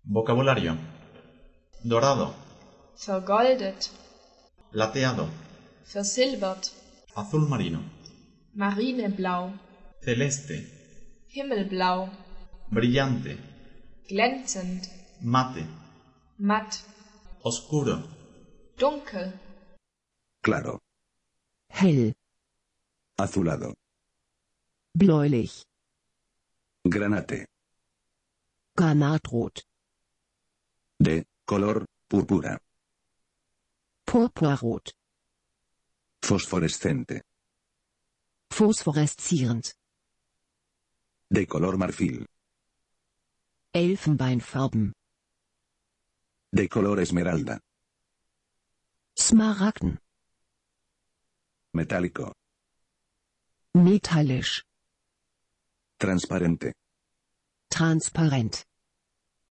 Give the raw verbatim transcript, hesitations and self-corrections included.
Vocabulario: dorado, vergoldet, plateado, versilbert, azul marino, marineblau, celeste, himmelblau, brillante, glänzend, mate, matt, oscuro, dunkel, Claro. hell, Azulado. bläulich, Granate. granatrot, De color púrpura. purpurrot, Fosforescente. phosphoreszierend, De color marfil. elfenbeinfarben, De color esmeralda. smaragden, Metálico. metallisch, Transparente. transparent,